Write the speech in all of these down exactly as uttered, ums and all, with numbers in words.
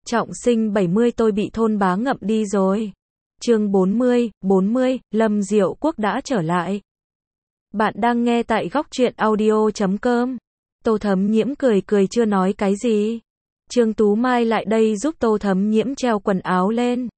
Trọng sinh bảy mươi tôi bị thôn bá ngậm đi rồi. Chương bốn mươi, bốn mươi, Lâm Diệu Quốc đã trở lại. Bạn đang nghe tại góc truyện audio chấm com. Tô Thấm Nhiễm cười cười chưa nói cái gì. Trương Tú Mai lại đây giúp Tô Thấm Nhiễm treo quần áo lên.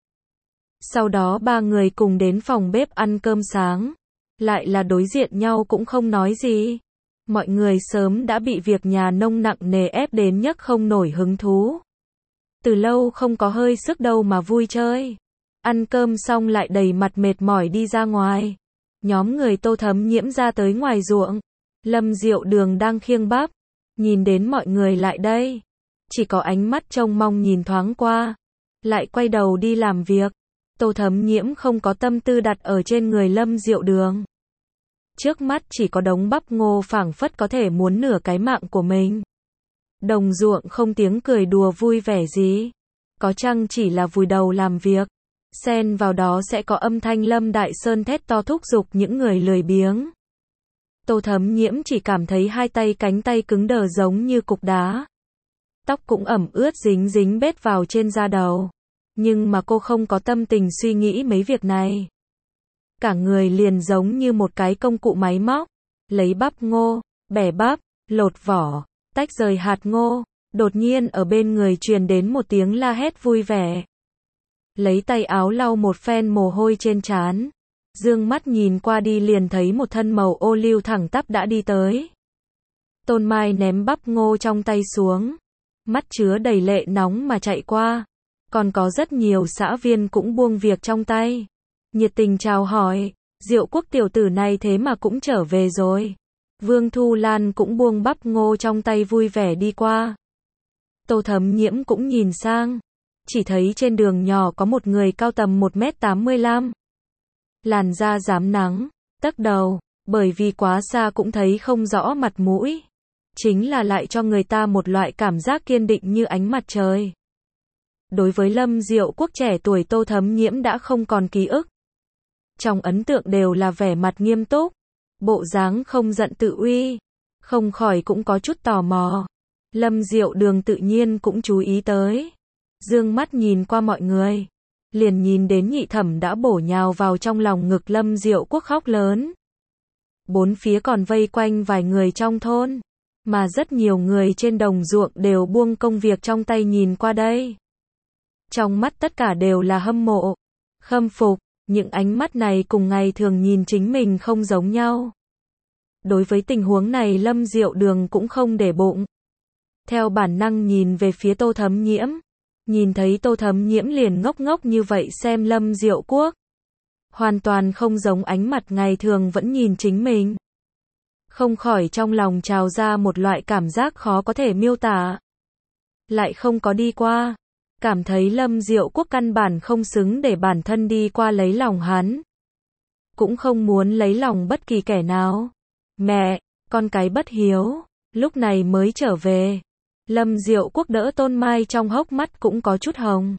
Sau đó ba người cùng đến phòng bếp ăn cơm sáng. Lại là đối diện nhau cũng không nói gì. Mọi người sớm đã bị việc nhà nông nặng nề ép đến nhấc không nổi hứng thú. Từ lâu không có hơi sức đâu mà vui chơi. Ăn cơm xong lại đầy mặt mệt mỏi đi ra ngoài. Nhóm người Tô Thấm Nhiễm ra tới ngoài ruộng. Lâm Diệu Đường đang khiêng bắp. Nhìn đến mọi người lại đây. Chỉ có ánh mắt trông mong nhìn thoáng qua. Lại quay đầu đi làm việc. Tô Thấm Nhiễm không có tâm tư đặt ở trên người Lâm Diệu Đường. Trước mắt chỉ có đống bắp ngô phảng phất có thể muốn nửa cái mạng của mình. Đồng ruộng không tiếng cười đùa vui vẻ gì. Có chăng chỉ là vùi đầu làm việc. Xen vào đó sẽ có âm thanh Lâm Đại Sơn thét to thúc giục những người lười biếng. Tô Thấm Nhiễm chỉ cảm thấy hai tay cánh tay cứng đờ giống như cục đá. Tóc cũng ẩm ướt dính dính bết vào trên da đầu. Nhưng mà cô không có tâm tình suy nghĩ mấy việc này. Cả người liền giống như một cái công cụ máy móc. Lấy bắp ngô, bẻ bắp, lột vỏ, tách rời hạt ngô. Đột nhiên ở bên người truyền đến một tiếng la hét vui vẻ. Lấy tay áo lau một phen mồ hôi trên trán. Dương mắt nhìn qua đi liền thấy một thân màu ô liu thẳng tắp đã đi tới. Tôn Mai ném bắp ngô trong tay xuống. Mắt chứa đầy lệ nóng mà chạy qua. Còn có rất nhiều xã viên cũng buông việc trong tay. Nhiệt tình chào hỏi, Diệu Quốc tiểu tử này thế mà cũng trở về rồi. Vương Thu Lan cũng buông bắp ngô trong tay vui vẻ đi qua. Tô Thấm Nhiễm cũng nhìn sang. Chỉ thấy trên đường nhỏ có một người cao tầm một mét tám mươi lăm. Làn da rám nắng, tấc đầu, bởi vì quá xa cũng thấy không rõ mặt mũi. Chính là lại cho người ta một loại cảm giác kiên định như ánh mặt trời. Đối với Lâm Diệu Quốc trẻ tuổi Tô Thấm Nhiễm đã không còn ký ức. Trong ấn tượng đều là vẻ mặt nghiêm túc, bộ dáng không giận tự uy, không khỏi cũng có chút tò mò. Lâm Diệu Đường tự nhiên cũng chú ý tới. Dương mắt nhìn qua mọi người, liền nhìn đến nhị thẩm đã bổ nhào vào trong lòng ngực Lâm Diệu Quốc khóc lớn. Bốn phía còn vây quanh vài người trong thôn, mà rất nhiều người trên đồng ruộng đều buông công việc trong tay nhìn qua đây. Trong mắt tất cả đều là hâm mộ, khâm phục, những ánh mắt này cùng ngày thường nhìn chính mình không giống nhau. Đối với tình huống này Lâm Diệu Đường cũng không để bụng. Theo bản năng nhìn về phía Tô Thấm Nhiễm. Nhìn thấy Tô Thấm Nhiễm liền ngốc ngốc như vậy xem Lâm Diệu Quốc. Hoàn toàn không giống ánh mặt ngày thường vẫn nhìn chính mình. Không khỏi trong lòng trào ra một loại cảm giác khó có thể miêu tả. Lại không có đi qua. Cảm thấy Lâm Diệu Quốc căn bản không xứng để bản thân đi qua lấy lòng hắn. Cũng không muốn lấy lòng bất kỳ kẻ nào. Mẹ, con cái bất hiếu, lúc này mới trở về. Lâm Diệu Quốc đỡ Tôn Mai trong hốc mắt cũng có chút hồng.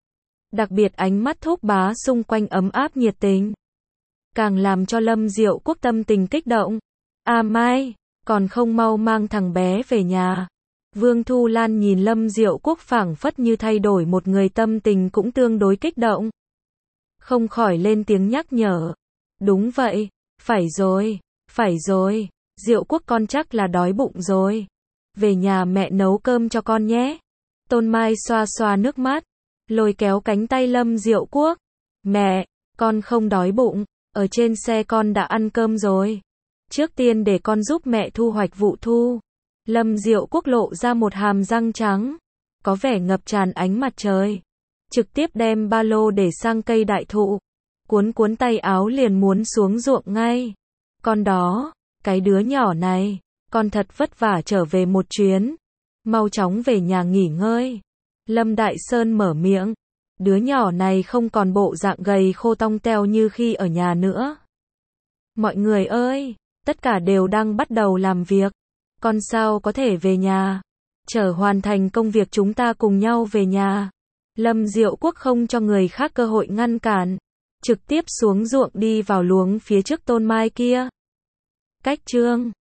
Đặc biệt ánh mắt thúc bá xung quanh ấm áp nhiệt tình. Càng làm cho Lâm Diệu Quốc tâm tình kích động. À Mai, còn không mau mang thằng bé về nhà. Vương Thu Lan nhìn Lâm Diệu Quốc phảng phất như thay đổi một người tâm tình cũng tương đối kích động. Không khỏi lên tiếng nhắc nhở. Đúng vậy, phải rồi, phải rồi, Diệu Quốc con chắc là đói bụng rồi. Về nhà mẹ nấu cơm cho con nhé. Tôn Mai xoa xoa nước mắt, lôi kéo cánh tay Lâm Diệu Quốc. Mẹ, con không đói bụng, ở trên xe con đã ăn cơm rồi. Trước tiên để con giúp mẹ thu hoạch vụ thu. Lâm Diệu Quốc lộ ra một hàm răng trắng, có vẻ ngập tràn ánh mặt trời. Trực tiếp đem ba lô để sang cây đại thụ, cuốn cuốn tay áo liền muốn xuống ruộng ngay. Con đó, cái đứa nhỏ này, con thật vất vả trở về một chuyến. Mau chóng về nhà nghỉ ngơi. Lâm Đại Sơn mở miệng. Đứa nhỏ này không còn bộ dạng gầy khô tong teo như khi ở nhà nữa. Mọi người ơi, tất cả đều đang bắt đầu làm việc. Con sao có thể về nhà? Chờ hoàn thành công việc chúng ta cùng nhau về nhà. Lâm Diệu Quốc không cho người khác cơ hội ngăn cản. Trực tiếp xuống ruộng đi vào luống phía trước Tôn Mai kia. Cách chương